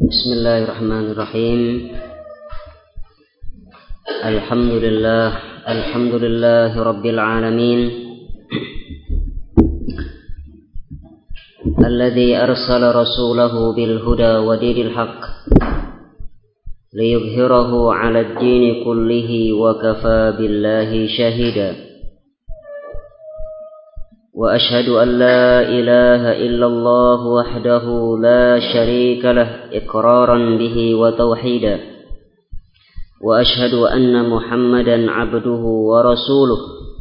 Bismillahirrahmanirrahim. Alhamdulillahi rabbil alamin. Alladzi arsala rasulahu bil huda wa dinil haqq liyudhhirahu 'alad dini kullihi wa kafaa billahi shahida. وأشهد أن لا إله إلا الله وحده لا شريك له إقرارا به وتوحيدا وأشهد أن محمدا عبده ورسوله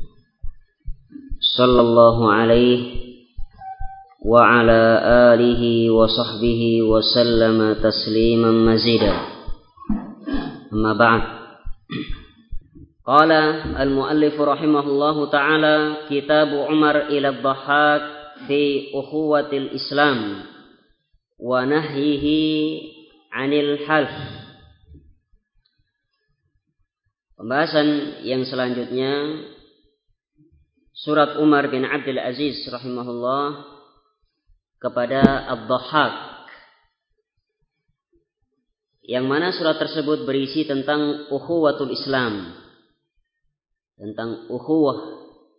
صلى الله عليه وعلى آله وصحبه وسلم تسليما مزيدا أما بعد. Qala al-muallif rahimahullahu ta'ala Kitabu Umar ila ad-Dhahhak fi ukhuwatil Islam wa nahyihi 'anil half. Pembahasan yang selanjutnya surat Umar bin Abdul Aziz rahimahullah kepada Ad-Dhahhak, yang mana surat tersebut berisi tentang ukhuwatul Islam, tentang ukhuwah,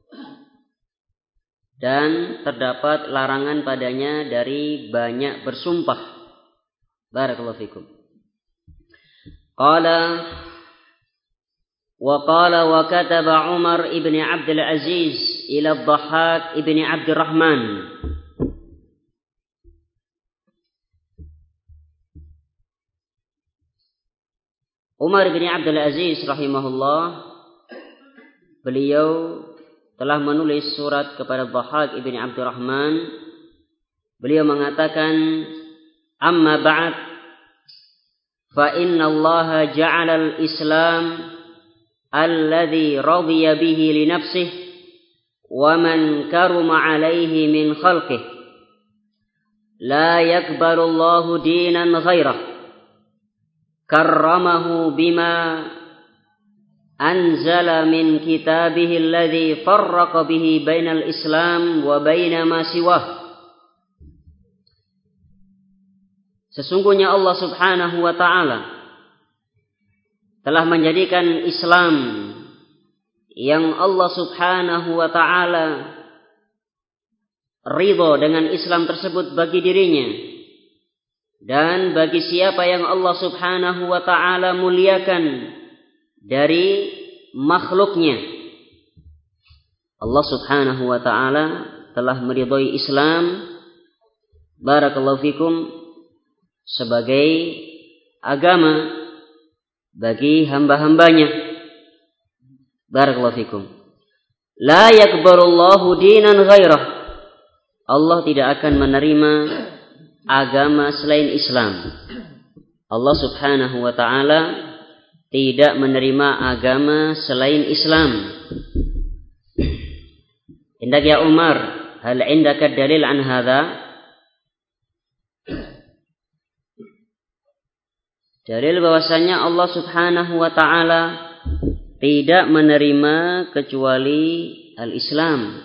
dan terdapat larangan padanya dari banyak bersumpah. Barakallahu fikum. Qala wa kataba Umar ibn Abdul Aziz ila Dhahhak ibn Abdurrahman. Umar bin Abdul Aziz rahimahullah, beliau telah menulis surat kepada Dhahhak ibn Abdurrahman. Beliau mengatakan, amma ba'd, fa inna Allah ja'ala al-Islam alladhi radiya bihi li nafsihi wa man karuma alayhi min khalqihi la yakbalu Allahu dinan ghairah karramahu bima anzala min kitabihi alladhi farraqa bihi bainal Islam wa baina ma siwah. Sesungguhnya Allah Subhanahu wa ta'ala telah menjadikan Islam yang Allah Subhanahu wa ta'ala ridha dengan Islam tersebut bagi dirinya dan bagi siapa yang Allah Subhanahu wa ta'ala muliakan dari makhluknya. Allah Subhanahu wa ta'ala telah meridhai Islam, barakallahu fikum, sebagai agama bagi hamba-hambanya. Barakallahu fikum. La yakbarullahu dinan ghairah. Allah tidak akan menerima agama selain Islam. Allah Subhanahu wa ta'ala tidak menerima agama selain Islam. Indak ya Umar, hal indaka dalil an hadha? Dalil bahwasanya Allah Subhanahu wa ta'ala tidak menerima kecuali al-Islam.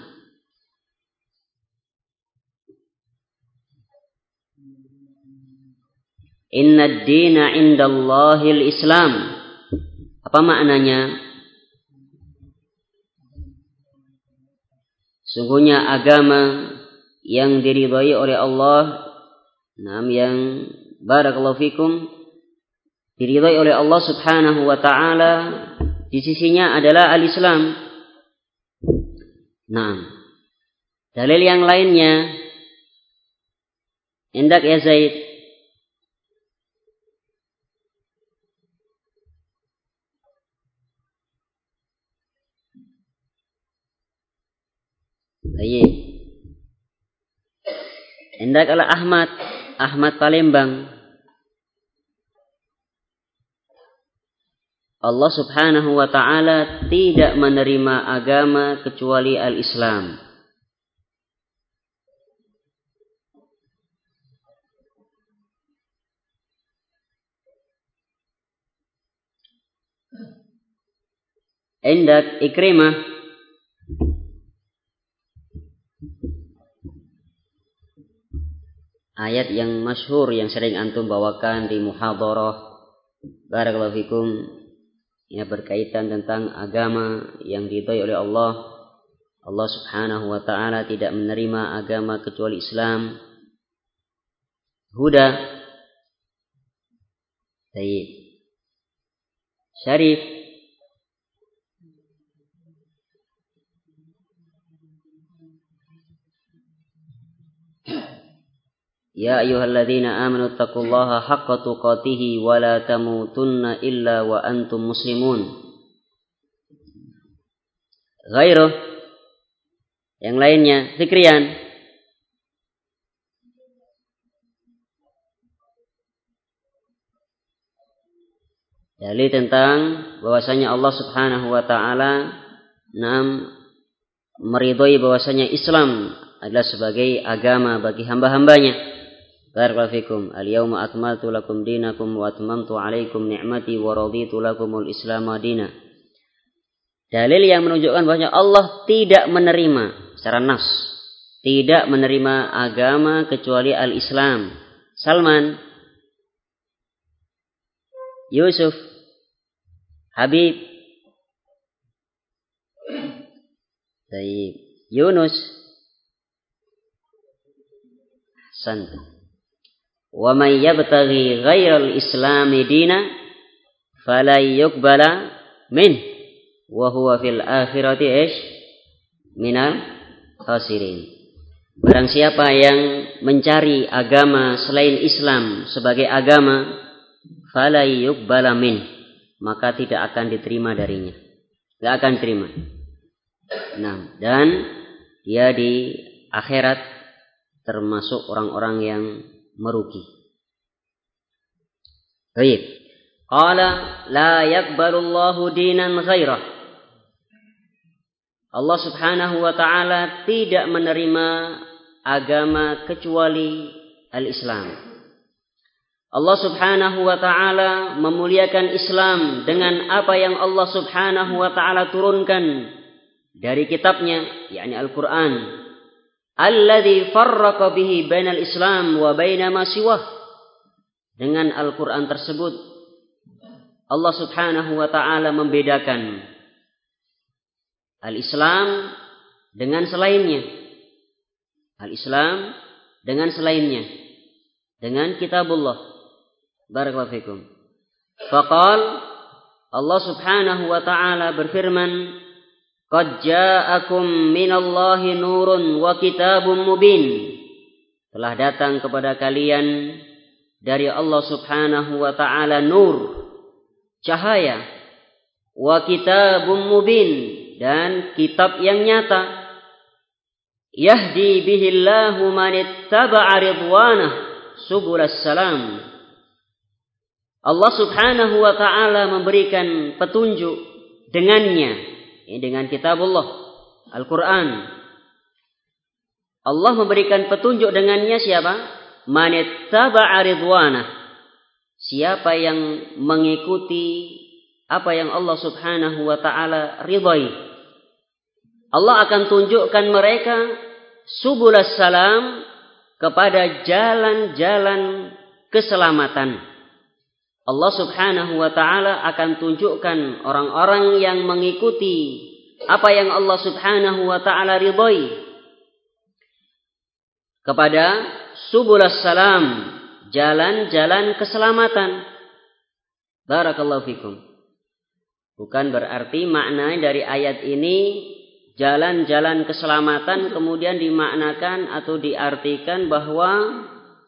Inna ad-dina 'indallahi al-Islam. Apa maknanya? Sungguhnya agama yang diridhai oleh Allah, yang barakallahu fikum, diridhai oleh Allah Subhanahu wa ta'ala di sisinya adalah al-Islam. Dalil yang lainnya, indak ya Zaid? Baik. Indak ala Ahmad Palembang. Allah Subhanahu wa ta'ala tidak menerima agama kecuali al-Islam. Indak Ikrimah. ayat yang masyhur yang sering antum bawakan di muhadharah. Barakallahu fikum. Ya, berkaitan tentang agama yang diridhai oleh Allah. Allah Subhanahu wa taala tidak menerima agama kecuali Islam. Huda. Baik. Syarif. Ya ayyuhalladzina amanu taqullaha haqqa tuqatih wa la tamutunna illa wa antum muslimun. Ghairuh. Yang lainnya, Zikrian. Dalil tentang bahwasanya Allah Subhanahu wa taala meridhai bahwasanya Islam adalah sebagai agama bagi hamba-hambanya. Barakallahu fikum. Al-yauma akmaltu lakum dinakum wa atmamtu 'alaikum ni'mati wa raditu lakumul Islam madina. Dalil yang menunjukkan bahwasanya Allah tidak menerima secara nas, tidak menerima agama kecuali al-Islam. Salman, Yusuf, Habib, Tayyib, Yunus, Hasan. Wa may yabtaghi ghairal islami dina fala yuqbala min wa huwa fil akhirati minal khasirin. Barang siapa yang mencari agama selain Islam sebagai agama, fala yuqbala min, maka tidak akan diterima darinya. Tidak akan diterima. Nah, dan dia di akhirat termasuk orang-orang yang merugi. Baik. Qala la yaqbalullahu dinan ghairah. Allah Subhanahu wa taala tidak menerima agama kecuali al-Islam. Allah Subhanahu wa taala memuliakan Islam dengan apa yang Allah Subhanahu wa taala turunkan dari kitabnya, yakni Al-Qur'an. Alladzi farraqa bihi bainal Islam wa baina ma siwah. Dengan Al-Qur'an tersebut Allah Subhanahu wa taala membedakan Al-Islam dengan selainnya. Al-Islam dengan selainnya. Dengan kitabullah. Barakallahu fikum. Faqal Allah Subhanahu wa taala berfirman, qad ja'akum minallahi nurun wa kitabun mubin. Telah datang kepada kalian dari Allah Subhanahu wa taala nur, cahaya, wa kitabun mubin, dan kitab yang nyata. Yahdi bihillahu man ittaba'a ridwanah subulas salam. Allah Subhanahu wa taala memberikan petunjuk dengannya, dengan kitabullah Al-Quran. Allah memberikan petunjuk dengannya siapa? Man ittaba'a ridwanah. Siapa yang mengikuti apa yang Allah Subhanahu wa taala ridhai. Allah akan tunjukkan mereka subulas salam, kepada jalan-jalan keselamatan. Allah Subhanahu wa taala akan tunjukkan orang-orang yang mengikuti apa yang Allah Subhanahu wa taala ridhai kepada subulas salam, jalan-jalan keselamatan. Barakallahu fikum. Bukan berarti makna dari ayat ini jalan-jalan keselamatan kemudian dimaknakan atau diartikan bahwa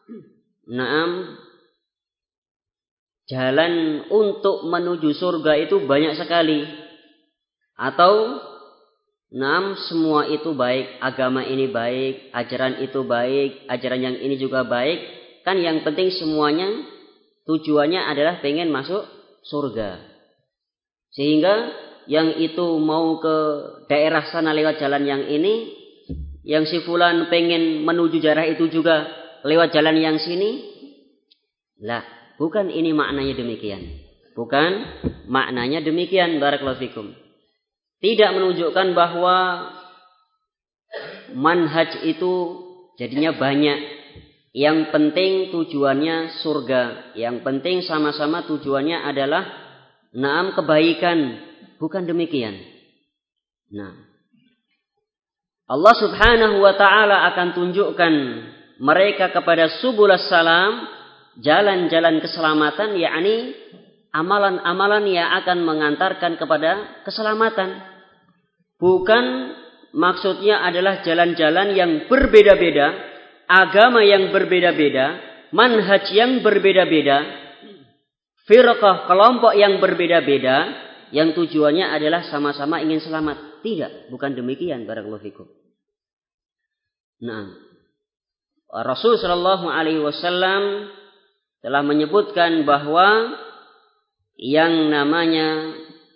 jalan untuk menuju surga itu banyak sekali. Atau semua itu baik, agama ini baik, ajaran itu baik, ajaran yang ini juga baik. Kan yang penting semuanya tujuannya adalah pengen masuk surga. Sehingga yang itu mau ke daerah sana lewat jalan yang ini, yang si fulan pengen menuju daerah itu juga lewat jalan yang sini. Lah, bukan ini maknanya demikian. Bukan maknanya demikian. Barakallahu fikum. Tidak menunjukkan bahwa manhaj itu jadinya banyak. Yang penting tujuannya surga. Yang penting sama-sama tujuannya adalah kebaikan. Bukan demikian. Nah, Allah subhanahu wa ta'ala akan tunjukkan mereka kepada subulas salam, jalan-jalan keselamatan, yakni amalan-amalan yang akan mengantarkan kepada keselamatan. Bukan maksudnya adalah jalan-jalan yang berbeda-beda, agama yang berbeda-beda, manhaj yang berbeda-beda, firqah kelompok yang berbeda-beda, yang tujuannya adalah sama-sama ingin selamat. Tidak, bukan demikian. Barakallahu fikum. Nah, Rasul sallallahu alaihi wasallam telah menyebutkan bahwa yang namanya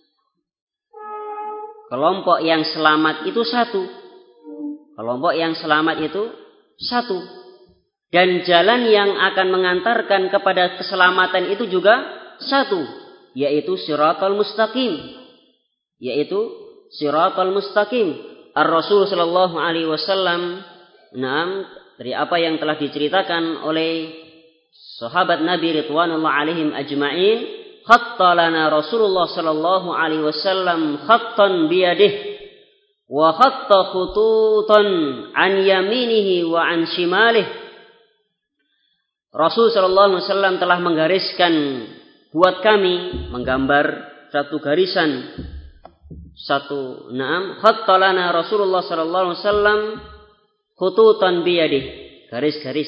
kelompok yang selamat itu satu. Kelompok yang selamat itu satu. Dan jalan yang akan mengantarkan kepada keselamatan itu juga satu, yaitu siratal mustaqim. Yaitu siratal mustaqim. Ar-Rasul sallallahu alaihi wasallam dari apa yang telah diceritakan oleh sahabat Nabi ridwanullah alaihim ajma'in, khatta lana Rasulullah sallallahu alaihi wasallam khattan biyadihi wa khatta khututan an yaminihi wa an shimalihi. Rasul sallallahu alaihi wasallam telah menggariskan buat kami, menggambar satu garisan, khatta lana Rasulullah sallallahu alaihi wasallam khututan biyadihi, garis-garis.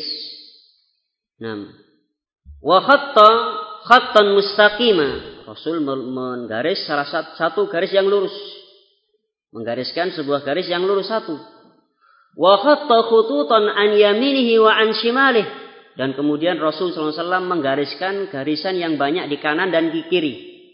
Wa khattan mustaqima, Rasul menggaris salah satu garis yang lurus, menggariskan sebuah garis yang lurus satu. Wa khatta khututan an yaminihi wa an shimalihi, dan kemudian Rasul sallallahu alaihi wasallam menggariskan garisan yang banyak di kanan dan di kiri.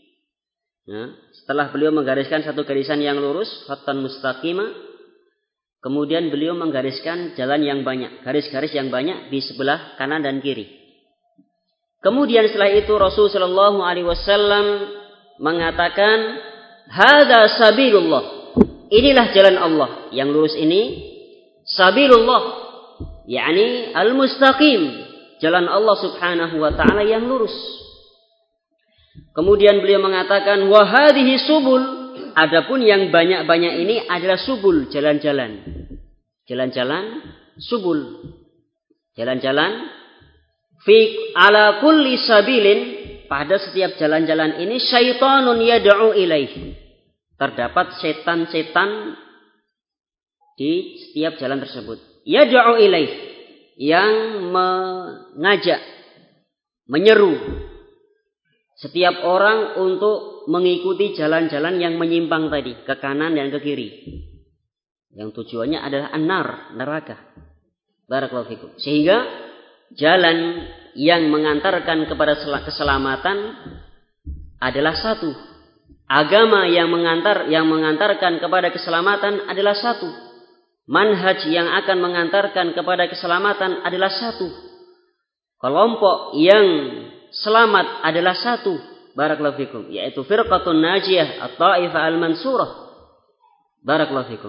Setelah beliau menggariskan satu garisan yang lurus, khattan mustaqima, kemudian beliau menggariskan jalan yang banyak, garis-garis yang banyak di sebelah kanan dan kiri. Kemudian setelah itu Rasul sallallahu alaihi wasallam mengatakan, "Hadza sabilullah." Inilah jalan Allah yang lurus ini, sabilullah, yakni al-mustaqim, jalan Allah subhanahu wa ta'ala yang lurus. Kemudian beliau mengatakan, "Wa hadhihi subul." Adapun yang banyak-banyak ini adalah subul, jalan-jalan. Jalan-jalan subul. Jalan-jalan fi ala kulli sabilin, pada setiap jalan-jalan ini syaitanun yad'u ilaihi. Terdapat setan-setan di setiap jalan tersebut. Yad'u ilaihi, yang mengajak, menyeru setiap orang untuk mengikuti jalan-jalan yang menyimpang tadi, ke kanan dan ke kiri. Yang tujuannya adalah an-nar, neraka. Barakallahu fikum. Sehingga jalan yang mengantarkan kepada keselamatan adalah satu. Agama yang mengantarkan kepada keselamatan adalah satu. Manhaj yang akan mengantarkan kepada keselamatan adalah satu. Kelompok yang selamat adalah satu. Barakallahu fikum, yaitu firqatun najiyah, at-taifah al-mansurah. Barakallahu fikum.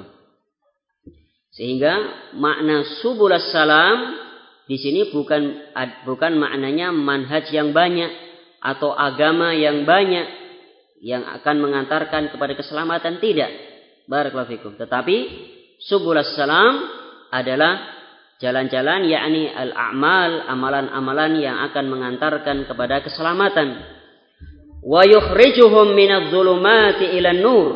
Sehingga makna subulas salam di sini bukan maknanya manhaj yang banyak atau agama yang banyak yang akan mengantarkan kepada keselamatan, tidak. Barakallahu fikum. Tetapi subulas salam adalah jalan-jalan, yakni al-a'mal, amalan-amalan yang akan mengantarkan kepada keselamatan. Wa yukhrijuhum minadh-dhulumati ilan nur.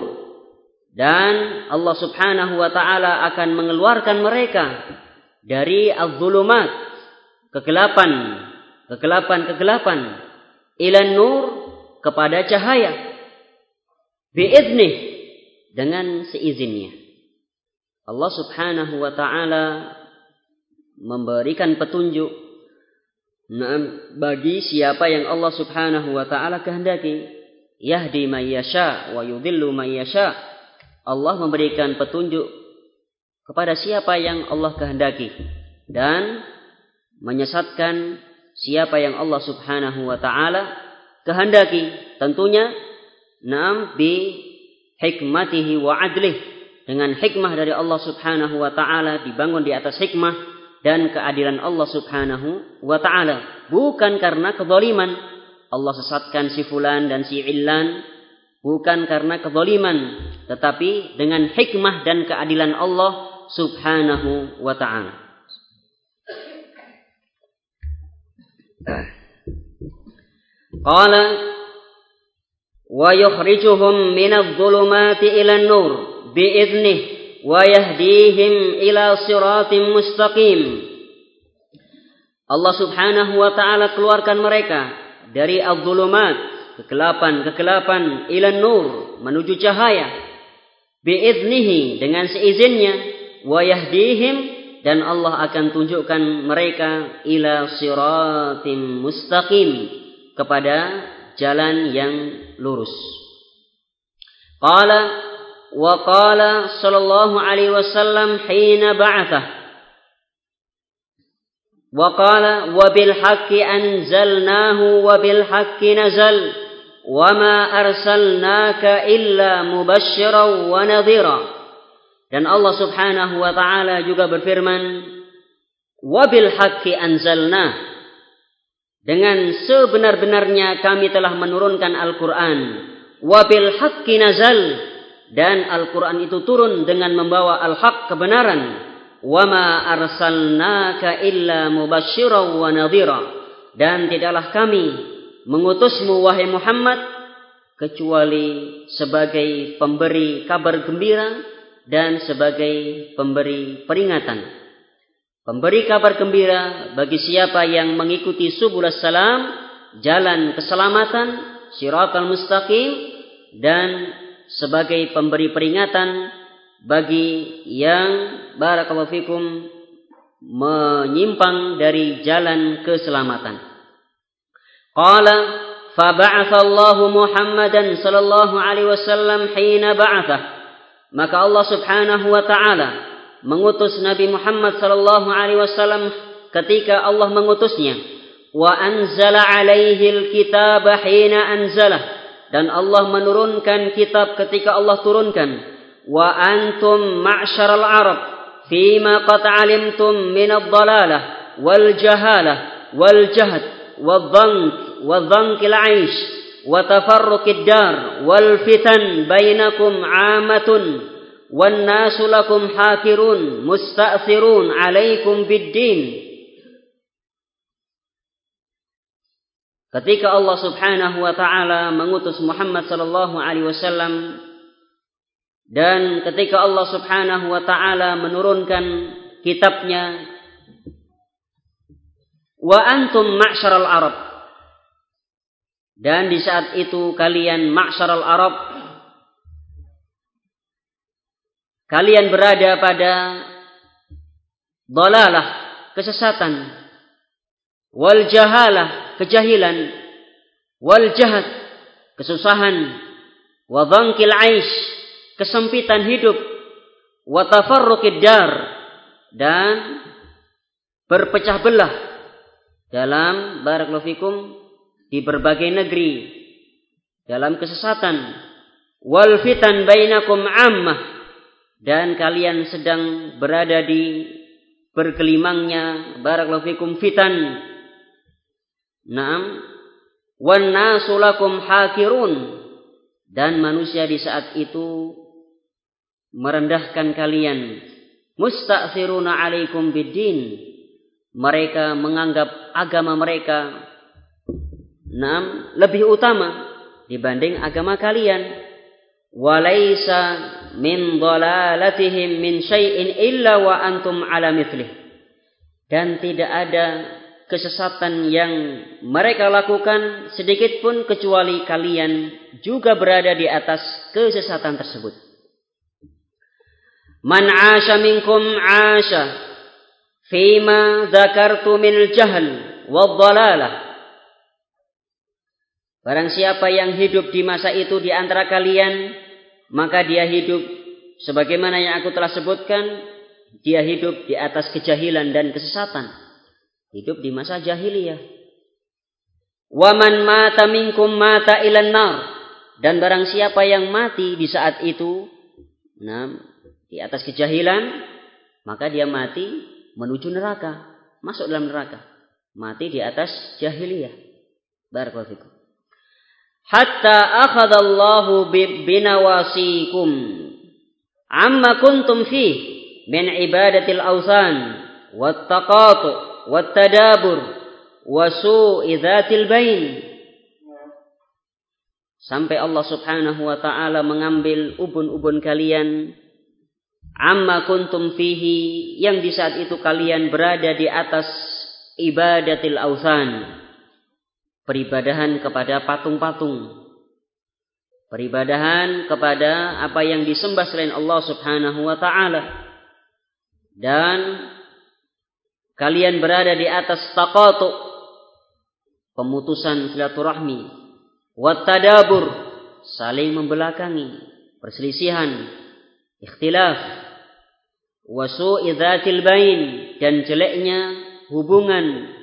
Dan Allah subhanahu wa ta'ala akan mengeluarkan mereka dari adh-dhulumat, kegelapan, ilan nur, kepada cahaya, bi'idnih, dengan seizinnya. Allah subhanahu wa ta'ala memberikan petunjuk bagi siapa yang Allah subhanahu wa ta'ala kehendaki. Yahdi man yasha wa yudhillu man yasha. Allah memberikan petunjuk kepada siapa yang Allah kehendaki dan menyesatkan siapa yang Allah subhanahu wa ta'ala kehendaki. Tentunya bi hikmatihi wa adlih, dengan hikmah dari Allah subhanahu wa ta'ala, dibangun di atas hikmah dan keadilan Allah Subhanahu wa ta'ala. Bukan karena kezaliman. Allah sesatkan si fulan dan si illan. Bukan karena kezaliman. Tetapi dengan hikmah dan keadilan Allah Subhanahu wa ta'ala. Qala wa yukhrijuhum minadh dhulumati ilan nur bi'idhnihi wa yahdihim ila siratim mustaqim. Allah Subhanahu wa ta'ala keluarkan mereka dari adh-dhulumat, kegelapan, ilan nur, menuju cahaya, bi'idhnihi, dengan seizinnya, wa yahdihim, dan Allah akan tunjukkan mereka ila siratim mustaqim, kepada jalan yang lurus. Qala wa qala sallallahu alaihi wasallam hina ba'athah wa qala wa bil haqqi anzalnahu wa bil haqqi nazal wa ma arsalnaka illa mubasysyiran wa nadhira. Dan Allah Subhanahu wa taala juga berfirman, wa bil haqqi anzalna, dengan sebenar-benarnya kami telah menurunkan Al-Qur'an, wa bil haqqi nazal, dan Al-Quran itu turun dengan membawa al-haq, kebenaran. Wa ma arsalnaka illa mubasysyiran wa nadhira, dan tidaklah kami mengutusmu wahai Muhammad kecuali sebagai pemberi kabar gembira dan sebagai pemberi peringatan. Pemberi kabar gembira bagi siapa yang mengikuti subulus salam, jalan keselamatan, siratal mustaqim, dan sebagai pemberi peringatan bagi yang barakallahu fikum menyimpang dari jalan keselamatan. Qala fa ba'atha Allahu Muhammadan sallallahu alaihi wasallam hina ba'athah, maka Allah Subhanahu wa taala mengutus Nabi Muhammad sallallahu alaihi wasallam ketika Allah mengutusnya. Wa anzala alaihi alkitaba hina anzalah, dan Allah menurunkan kitab ketika Allah turunkan. Wa antum ma'syaral Arab fima qad alimtum min ad-dhalalah wal jahalah wal jahd wal dhankil 'aish wa tafarruqid dar wal fitan bainakum 'amatun wan nasu lakum hakirun musta'thirun 'alaikum bid-din. Ketika Allah Subhanahu wa taala mengutus Muhammad sallallahu alaihi wasallam, dan ketika Allah Subhanahu wa taala menurunkan kitabnya, wa antum ma'syaral Arab, dan di saat itu kalian ma'syaral Arab, kalian berada pada dhalalah, kesesatan, wal jahalah, kejahilan, wal jahd, kesusahan, wa dhankil 'aish, kesempitan hidup, wa tafarruqid dar, dan berpecah belah dalam barakallahu fikum di berbagai negeri dalam kesesatan, wal fitan bainakum 'ammah, dan kalian sedang berada di bergelimangnya barakallahu fikum fitan. Naam, wan nasu lakum hakirun, dan manusia di saat itu merendahkan kalian. Musta'thiruna 'alaikum bid-din, mereka menganggap agama mereka lebih utama dibanding agama kalian. Walaisa min dhalalatihim min syai'in illa wa antum 'ala mithlih, dan tidak ada kesesatan yang mereka lakukan sedikit pun kecuali kalian juga berada di atas kesesatan tersebut. Man 'asha minkum 'asha fima dzakartu minal jahl wadh-dhalalah. Barang siapa yang hidup di masa itu di antara kalian, maka dia hidup sebagaimana yang aku telah sebutkan, dia hidup di atas kejahilan dan kesesatan. Hidup di masa jahiliyah. Wa man mata minkum mata ilan nar, dan barang siapa yang mati di saat itu di atas kejahilan, maka dia mati menuju neraka, masuk dalam neraka, mati di atas jahiliyah. Barakallahu fikum. Hatta akhadallahu binawasikum amma kuntum fih min ibadatil awsan wat taqatu wat tadabur wa su'i dzatil bain. Sampai Allah Subhanahu wa taala mengambil ubun-ubun kalian, amma kuntum fihi, yang di saat itu kalian berada di atas ibadatil awsan, peribadahan kepada patung-patung, peribadahan kepada apa yang disembah selain Allah Subhanahu wa taala, dan kalian berada di atas taqatu, pemutusan silaturahmi, wat tadabur, saling membelakangi, perselisihan, ikhtilaf, wa su'i dzatil bain, dan jeleknya hubungan.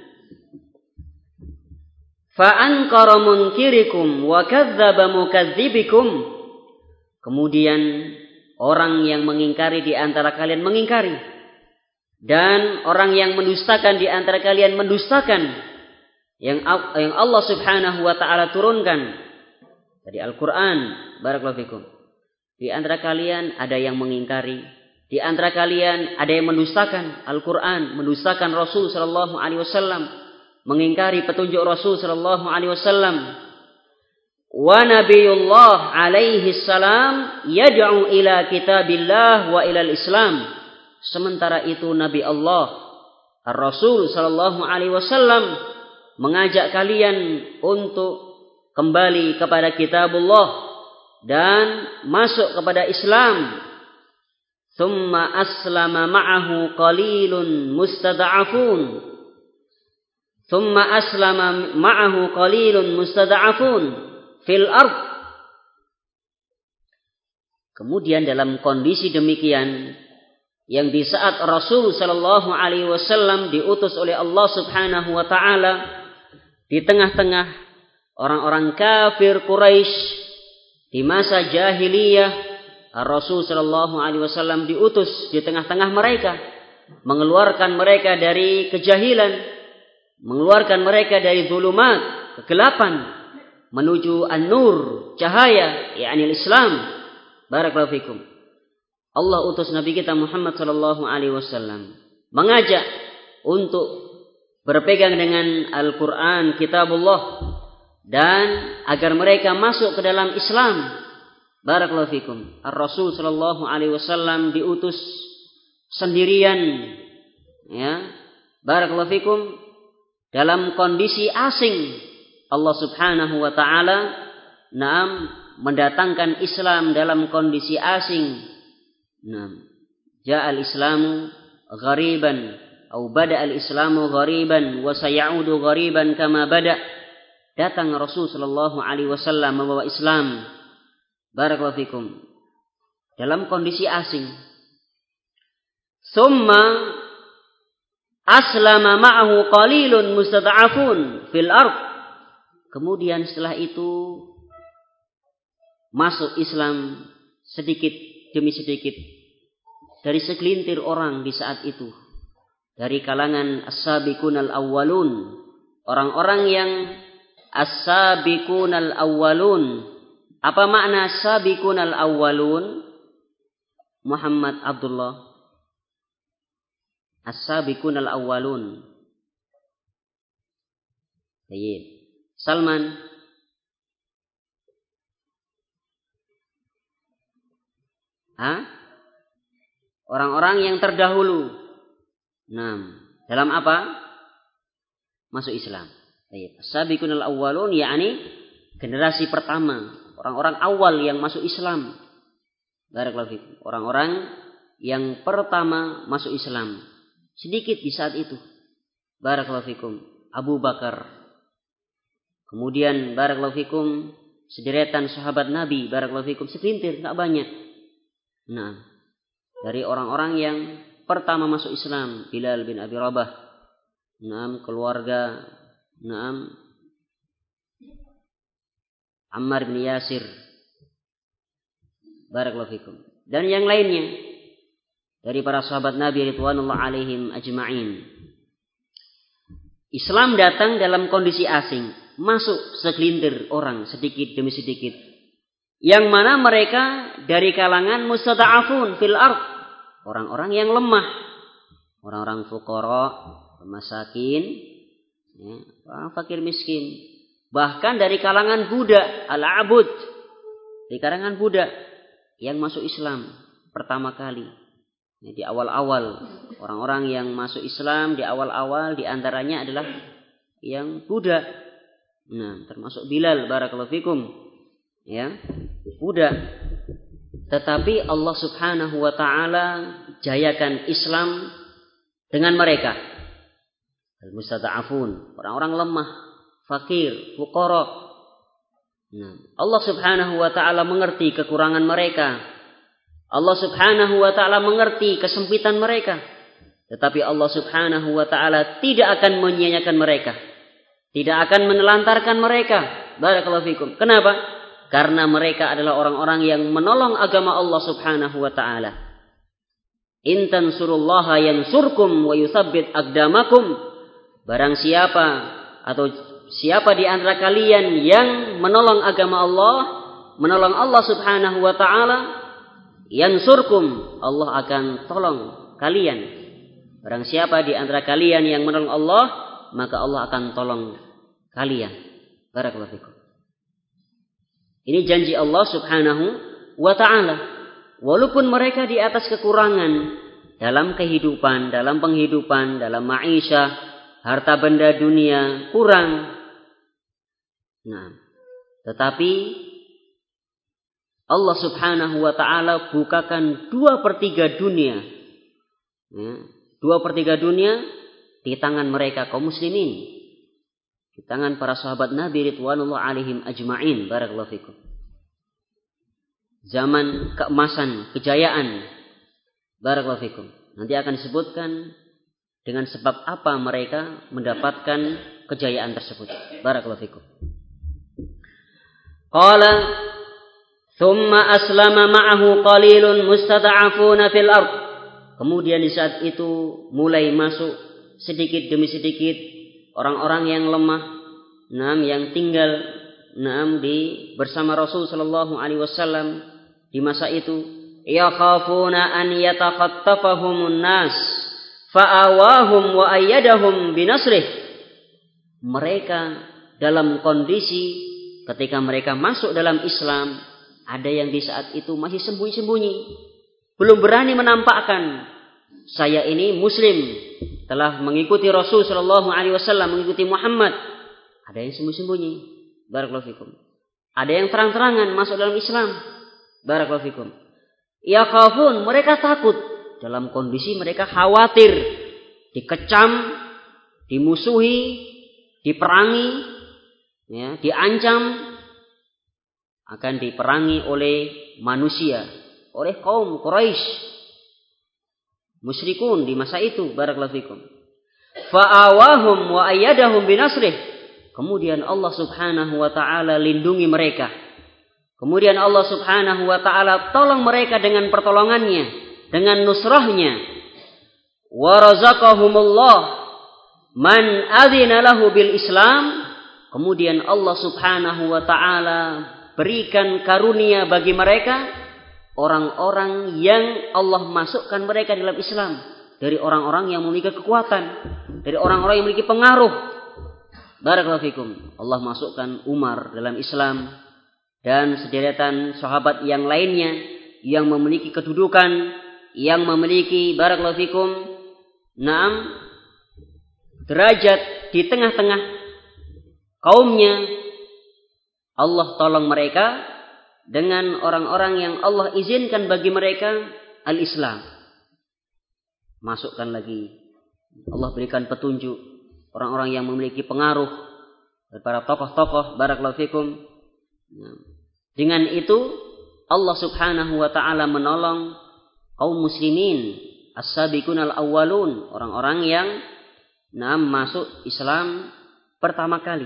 Fa anqara munkirikum wa kadzdzaba mukadzibikum, kemudian orang yang mengingkari di antara kalian mengingkari, dan orang yang mendustakan di antara kalian mendustakan yang Allah Subhanahu wa taala turunkan dari Al-Qur'an. Barakallahu fikum. Di antara kalian ada yang mengingkari, di antara kalian ada yang mendustakan Al-Qur'an, mendustakan Rasul sallallahu alaihi wasallam, mengingkari petunjuk Rasul sallallahu alaihi wasallam. Wa nabiyullah alaihi salam yad'u ila kitabillah wa ila al-islam. Sementara itu Nabi Allah Ar-Rasul sallallahu alaihi wasallam mengajak kalian untuk kembali kepada kitabullah dan masuk kepada Islam. Tsumma aslama ma'ahu qalilun mustada'afun. Tsumma aslama ma'ahu qalilun mustada'afun fil ard. Kemudian dalam kondisi demikian, yang di saat Rasul sallallahu alaihi wasallam diutus oleh Allah Subhanahu wa taala di tengah-tengah orang-orang kafir Quraisy di masa jahiliyah, Rasul sallallahu alaihi wasallam diutus di tengah-tengah mereka, mengeluarkan mereka dari kejahilan, mengeluarkan mereka dari zulumat, kegelapan, menuju an-nur, cahaya, yakni Islam. Barakallahu fikum. Allah utus Nabi kita Muhammad sallallahu alaihi wasallam mengajak untuk berpegang dengan Al-Quran, kitabullah, dan agar mereka masuk ke dalam Islam. Barakallahu fikum. Ar-Rasul sallallahu alaihi wasallam diutus sendirian, ya. Barakallahu fikum, dalam kondisi asing. Allah Subhanahu wa taala mendatangkan Islam dalam kondisi asing. Ja'al Islamu ghariban atau bada al-Islamu ghariban wa sayaudu ghariban kama bada. Datang Rasul sallallahu alaihi wasallam membawa Islam. Barakallahu fikum, dalam kondisi asing. Tsumma aslama ma'ahu qalilun mustada'afun fil ard. Kemudian setelah itu masuk Islam sedikit demi sedikit dari segelintir orang di saat itu, dari kalangan as-sabiqun al-awwalun, orang-orang yang as-sabiqun al-awwalun. Apa makna as-sabiqun al-awwalun? Muhammad Abdullah. As-sabiqun al-awwalun. Baik. Salman. Orang-orang yang terdahulu. Dalam apa? Masuk Islam. As-sabiqun al-awwalun, yakni generasi pertama, orang-orang awal yang masuk Islam. Barakallahu fikum. Orang-orang yang pertama masuk Islam. Sedikit di saat itu. Barakallahu fikum. Abu Bakar. Kemudian barakallahu fikum sederetan sahabat Nabi, barakallahu fikum, segelintir, enggak banyak. Dari orang-orang yang pertama masuk Islam, Bilal bin Abi Rabah. Keluarga Ammar bin Yasir. Barakallahu fikum. Dan yang lainnya. dari para sahabat Nabi ridwanullah alaihim ajma'in. Islam datang dalam kondisi asing, masuk segelintir orang sedikit demi sedikit, yang mana mereka dari kalangan mustada'afun fil ard, orang-orang yang lemah, orang-orang fuqara, masakin, ya, fakir miskin, bahkan dari kalangan budak, al-abud, dari kalangan budak yang masuk Islam pertama kali. Ya, di awal-awal orang-orang yang masuk Islam di awal-awal di antaranya adalah yang budak. Nah, termasuk Bilal barakallahu fikum. Ya, budak. Tetapi Allah Subhanahu wa taala jayakan Islam dengan mereka. Al-mustada'afun, orang-orang lemah, fakir, fuqara. Nah, Allah Subhanahu wa taala mengerti kekurangan mereka. Allah Subhanahu wa taala mengerti kesempitan mereka. Tetapi Allah Subhanahu wa taala tidak akan menyia-nyiakan mereka. Tidak akan menelantarkan mereka. Barakallahu fikum. Kenapa? Karena mereka adalah orang-orang yang menolong agama Allah Subhanahu wa taala. In tansurullaha yansurkum wa yutsabbit aqdamakum. Barang siapa atau siapa di antara kalian yang menolong agama Allah, menolong Allah Subhanahu wa taala, yansurkum, Allah akan tolong kalian. Barang siapa di antara kalian yang menolong Allah, maka Allah akan tolong kalian. Barakallahu fikum. Ini janji Allah Subhanahu wa taala. Walaupun mereka di atas kekurangan dalam kehidupan, dalam penghidupan, dalam ma'isyah, harta benda dunia kurang. Nah, tetapi Allah Subhanahu wa taala bukakan 2/3 dunia. Ya, 2/3 dunia di tangan mereka kaum muslimin. Di tangan para sahabat Nabi ridwanullah alaihim ajma'in. Barakallahu fikum. Zaman keemasan, kejayaan. Barakallahu fikum. Nanti akan disebutkan dengan sebab apa mereka mendapatkan kejayaan tersebut. Barakallahu fikum. Qala thumma aslama ma'ahu qalilun mustada'afuna fil ard. Kemudian di saat itu mulai masuk sedikit demi sedikit orang-orang yang lemah, yang tinggal bersama Rasul sallallahu alaihi wasallam di masa itu, yakhafuna an yatakhattafahumun nas fa'awahum wa ayyadahum binasrih. Mereka dalam kondisi ketika mereka masuk dalam Islam, ada yang di saat itu masih sembunyi-sembunyi, belum berani menampakkan saya ini muslim, telah mengikuti Rasul sallallahu alaihi wasallam, mengikuti Muhammad. Ada yang sembunyi-sembunyi. Barakallahu fikum. Ada yang terang-terangan masuk dalam Islam. Barakallahu fikum. Yakhafun, mereka takut, dalam kondisi mereka khawatir dikecam, dimusuhi, diperangi, ya, diancam, akan diperangi oleh manusia, oleh kaum Quraisy, musyrikun di masa itu. Barakallahu fikum. Fa'awahum wa ayyadahum binasrih. Kemudian Allah Subhanahu wa taala lindungi mereka. Kemudian Allah Subhanahu wa taala tolong mereka dengan pertolongannya, dengan nusrahnya. Wa razaqahumullah man adzina lahu bil Islam. Kemudian Allah Subhanahu wa taala berikan karunia bagi mereka, orang-orang yang Allah masukkan mereka dalam Islam, dari orang-orang yang memiliki kekuatan, dari orang-orang yang memiliki pengaruh. Barakallahu fikum. Allah masukkan Umar dalam Islam dan sederetan sahabat yang lainnya yang memiliki kedudukan, yang memiliki barakallahu fikum derajat di tengah-tengah kaumnya. Allah tolong mereka dengan orang-orang yang Allah izinkan bagi mereka al-Islam. Masukkan lagi, Allah berikan petunjuk orang-orang yang memiliki pengaruh, para tokoh-tokoh. Barakallahu fikum. Dengan itu Allah Subhanahu wa taala menolong kaum muslimin as-sabiqun al-awwalun, orang-orang yang masuk Islam pertama kali.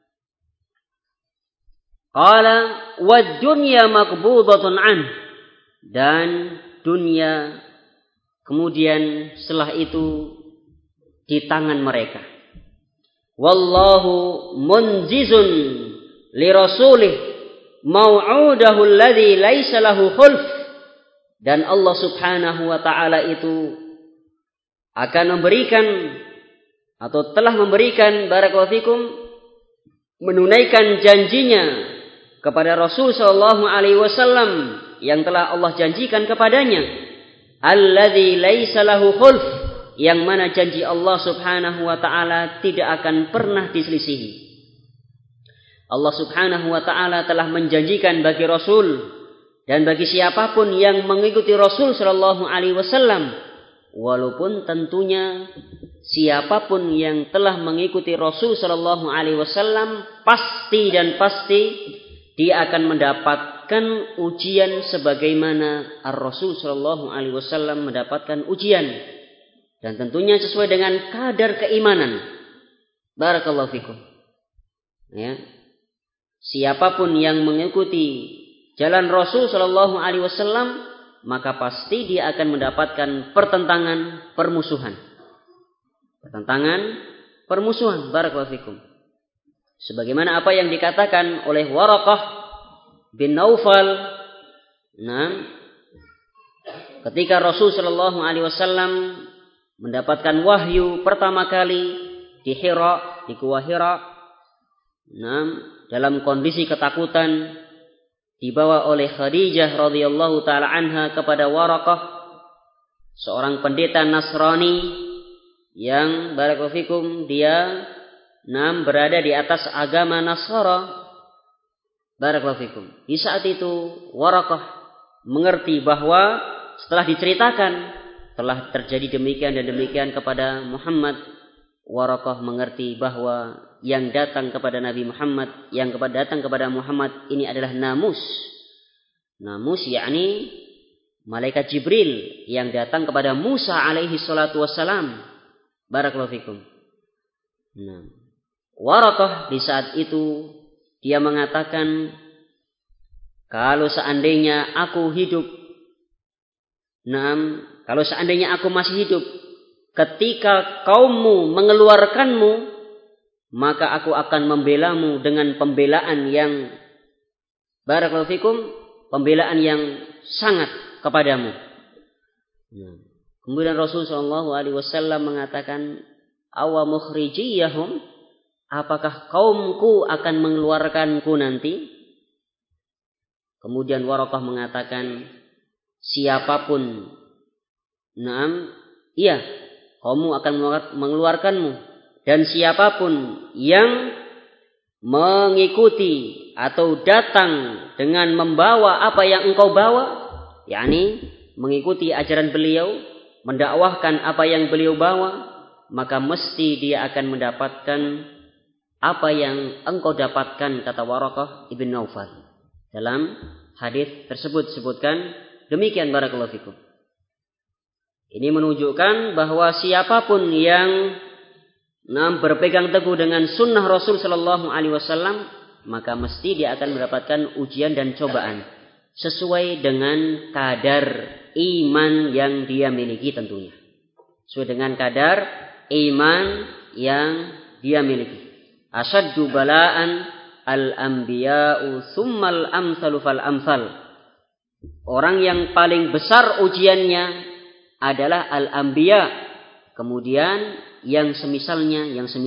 Qala wad dunya maqbudatun an, dan dunia kemudian setelah itu di tangan mereka. Wallahu munjizun li rasulih mau'udahu alladhi laisa lahu khulf. Dan Allah Subhanahu wa taala itu akan memberikan atau telah memberikan barakallahu fikum menunaikan janjinya kepada Rasul sallallahu alaihi wasallam yang telah Allah janjikan kepadanya, alladzi laisa lahu khulf, yang mana janji Allah Subhanahu wa taala tidak akan pernah diselisihi. Allah Subhanahu wa taala telah menjanjikan bagi Rasul dan bagi siapapun yang mengikuti Rasul sallallahu alaihi wasallam, walaupun tentunya siapapun yang telah mengikuti Rasul sallallahu alaihi wasallam pasti dia akan mendapatkan ujian sebagaimana Ar-Rasul sallallahu alaihi wasallam mendapatkan ujian, dan tentunya sesuai dengan kadar keimanan. Barakallahu fikum. Ya. Siapapun yang mengikuti jalan Rasul sallallahu alaihi wasallam, maka pasti dia akan mendapatkan pertentangan, permusuhan. Barakallahu fikum. Sebagaimana apa yang dikatakan oleh Waraqah bin Naufal, ketika Rasul sallallahu alaihi wasallam mendapatkan wahyu pertama kali di Hira, di Gua Hira, dalam kondisi ketakutan, dibawa oleh Khadijah radhiyallahu taala anha kepada Waraqah, seorang pendeta Nasrani yang barakallahu fikum dia berada di atas agama Nasara. Barakallahu fikum. Di saat itu Waraqah mengerti bahwa setelah diceritakan telah terjadi demikian dan demikian kepada Muhammad, Waraqah mengerti bahwa yang datang kepada Nabi Muhammad, datang kepada Muhammad ini adalah namus. Namus yakni malaikat Jibril yang datang kepada Musa alaihi salatu wassalam. Barakallahu fikum. Waraqah di saat itu dia mengatakan, kalau seandainya aku masih hidup ketika kaummu mengeluarkanmu, maka aku akan membelamu dengan pembelaan yang barakallahu fikum, pembelaan yang sangat kepadamu. Kemudian Rasul sallallahu alaihi wasallam mengatakan, awa mukhrijiyahum, apakah kaumku akan mengeluarkanku nanti? Kemudian Waraqah mengatakan, siapapun, iya, kaummu akan mengeluarkanmu, dan siapapun yang mengikuti atau datang dengan membawa apa yang engkau bawa, yakni mengikuti ajaran beliau, mendakwahkan apa yang beliau bawa, maka mesti dia akan mendapatkan apa yang engkau dapatkan, kata Waraqah ibn Naufal. Dalam hadis tersebut disebutkan demikian, barakallahu fikum. Ini menunjukkan bahwa siapapun yang berpegang teguh dengan sunnah Rasul sallallahu alaihi wasallam, maka mesti dia akan mendapatkan ujian dan cobaan sesuai dengan kadar iman yang dia miliki tentunya. Sesuai dengan kadar iman yang dia miliki. Asyaddu bala'an al-anbiya'u tsummal amsalu fal amsal. Orang yang paling besar ujiannya adalah al-anbiya, kemudian yang semisalnya.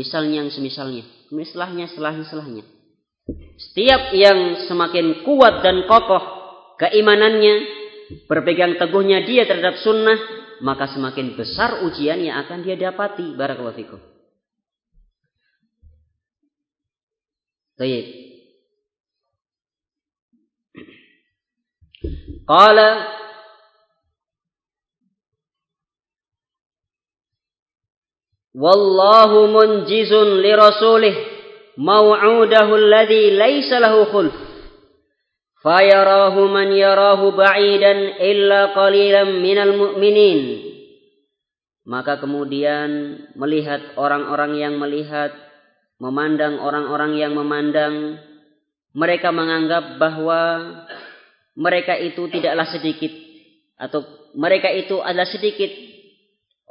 Setelahnya. Setiap yang semakin kuat dan kokoh keimanannya, berpegang teguhnya dia terhadap sunnah, maka semakin besar ujian yang akan dia dapati. Barakallahu fikum. Baik. Qala wallahu munjizun li rasulih mau'udahu alladhi laysa lahu khulf fayarahu man yarahu ba'idan illa qalilan minal mu'minin. Maka kemudian melihat orang-orang yang melihat, memandang orang-orang yang memandang, mereka menganggap bahwa mereka itu tidaklah sedikit, atau mereka itu adalah sedikit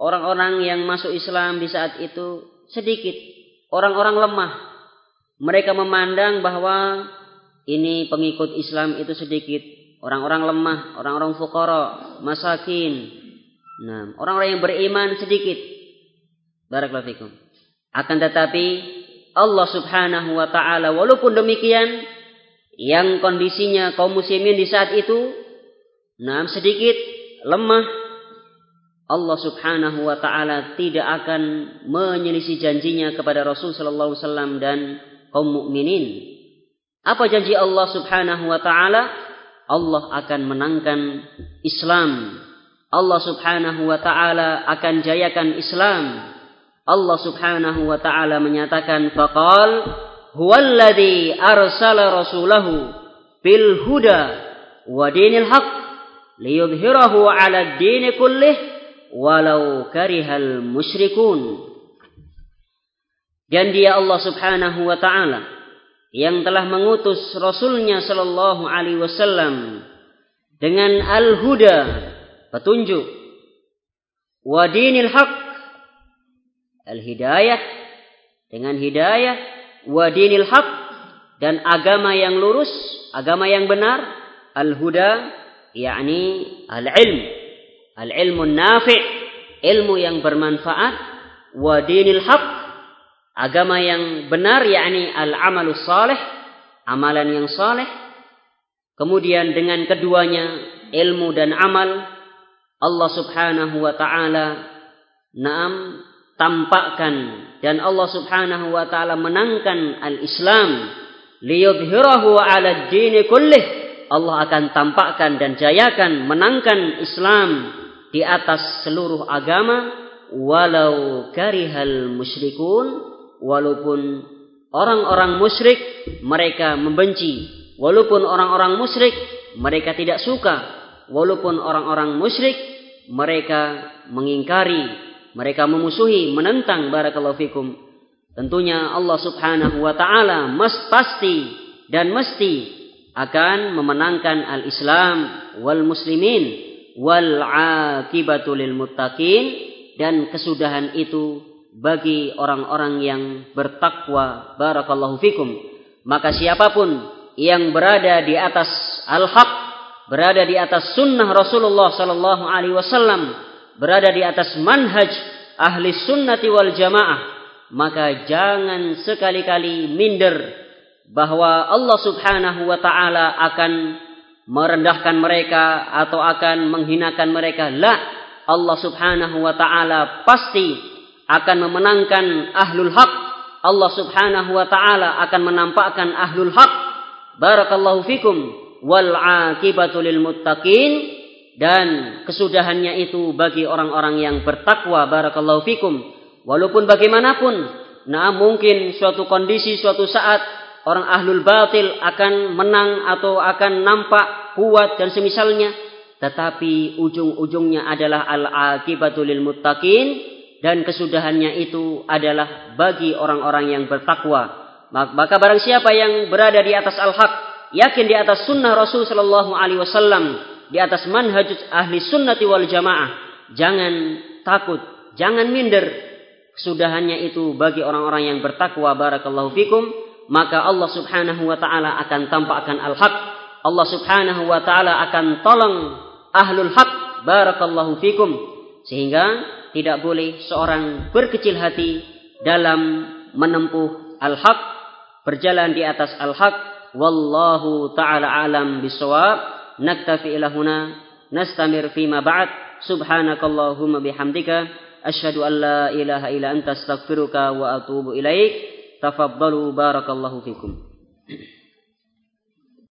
Orang-orang yang masuk Islam di saat itu sedikit. Orang-orang lemah. Mereka memandang bahwa ini pengikut Islam itu sedikit. Orang-orang lemah, orang-orang fuqara, masakin. Nah, orang-orang yang beriman sedikit. Barakallahu fikum. Akan tetapi Allah Subhanahu wa taala walaupun demikian yang kondisinya kaum muslimin di saat itu sedikit lemah, Allah Subhanahu wa taala tidak akan menyelisih janjinya kepada Rasul sallallahu alaihi wasallam dan kaum mukminin. Apa janji Allah Subhanahu wa taala? Allah akan menangkan Islam. Allah Subhanahu wa taala akan jayakan Islam. Allah Subhanahu wa taala menyatakan faqal huwallazi arsala rasulahu bil huda wa dinil haqq liyudhhirahu 'ala ad-din kullih walau karihal musyrikun. Dan dia Allah Subhanahu wa taala yang telah mengutus Rasulnya sallallahu alaihi wasallam dengan al-huda, petunjuk, wa dinil haq, al-hidayah, dengan hidayah, wa dinil haq, dan agama yang lurus, agama yang benar, al-huda yakni al-ilm, al-ilmun nafi', ilmu yang bermanfaat, wa dinil haq, agama yang benar yakni al-amalus salih, amalan yang saleh. Kemudian dengan keduanya ilmu dan amal, Allah Subhanahu wa taala tampakkan dan Allah Subhanahu wa taala menangkan al-Islam, liyudhhirahu 'ala ad-din kullih. Allah akan tampakkan dan jayakan, menangkan Islam di atas seluruh agama, walau karihal musyrikun, walaupun orang-orang musyrik mereka membenci, walaupun orang-orang musyrik mereka tidak suka, walaupun orang-orang musyrik mereka mengingkari, mereka memusuhi, menentang. Barakallahu fikum. Tentunya Allah Subhanahu wa taala pasti dan mesti akan memenangkan al-Islam wal muslimin wal aqibatu lil muttaqin, dan kesudahan itu bagi orang-orang yang bertakwa. Barakallahu fikum. Maka siapapun yang berada di atas al-haq, berada di atas sunnah Rasulullah sallallahu alaihi wasallam, berada di atas manhaj ahli sunnati wal jamaah, maka jangan sekali-kali minder bahwa Allah Subhanahu wa taala akan merendahkan mereka atau akan menghinakan mereka. La, Allah Subhanahu wa taala pasti akan memenangkan ahlul haq. Allah Subhanahu wa taala akan menampakkan ahlul haq. Barakallahu fikum. Wal aqibatu lil muttaqin, dan kesudahannya itu bagi orang-orang yang bertakwa. Barakallahu fikum. Walaupun bagaimanapun, mungkin suatu kondisi, suatu saat orang ahlul batil akan menang atau akan nampak kuat dan semisalnya, tetapi ujung-ujungnya adalah al-aqibatu lil muttaqin, dan kesudahannya itu adalah bagi orang-orang yang bertakwa. Maka barang siapa yang berada di atas al-haq, yakin di atas sunnah Rasul sallallahu alaihi wasallam, di atas manhaj ahli sunnati wal jamaah, jangan takut, jangan minder. Kesudahannya itu bagi orang-orang yang bertakwa. Barakallahu fikum. Maka Allah Subhanahu wa taala akan tampakkan al-haq. Allah Subhanahu wa taala akan tolong ahlul haq. Barakallahu fikum. Sehingga tidak boleh seorang berkecil hati dalam menempuh al-haq, berjalan di atas al-haq. Wallahu ta'ala alam bisawab. Naktafi ila huna, nastamir fima ba'd. Subhanakallahumma bihamdika asyhadu an la ilaha illa anta astaghfiruka wa atubu ilaik. Tafaddalu, barakallahu fikum.